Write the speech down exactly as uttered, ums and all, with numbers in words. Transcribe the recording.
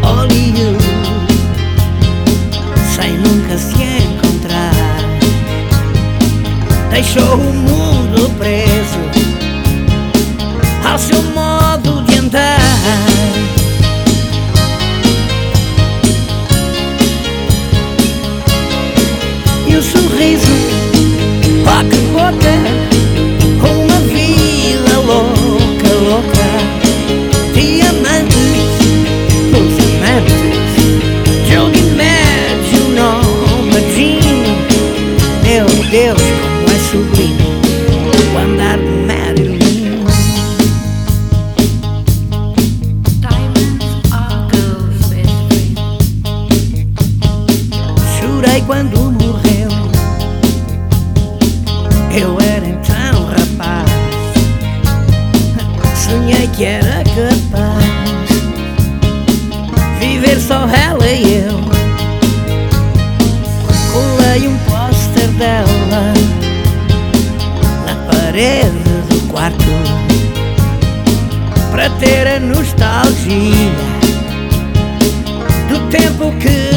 Hollywood, sem nunca se encontrar. Deixou o mundo preso ao seu modo de andar. E o sorriso, boca a boca, uma vida louca, louca. Diamantes, os amantes, Joe DiMaggio, Norma Jean. Meu Deus, como é sublime o andar de Marilyn. Diamonds are girls' best friend. Chorei quando morreu, eu era então rapaz. Sonhei que era capaz viver só ela e eu. Colei um póster dela na parede do quarto para ter a nostalgia do tempo que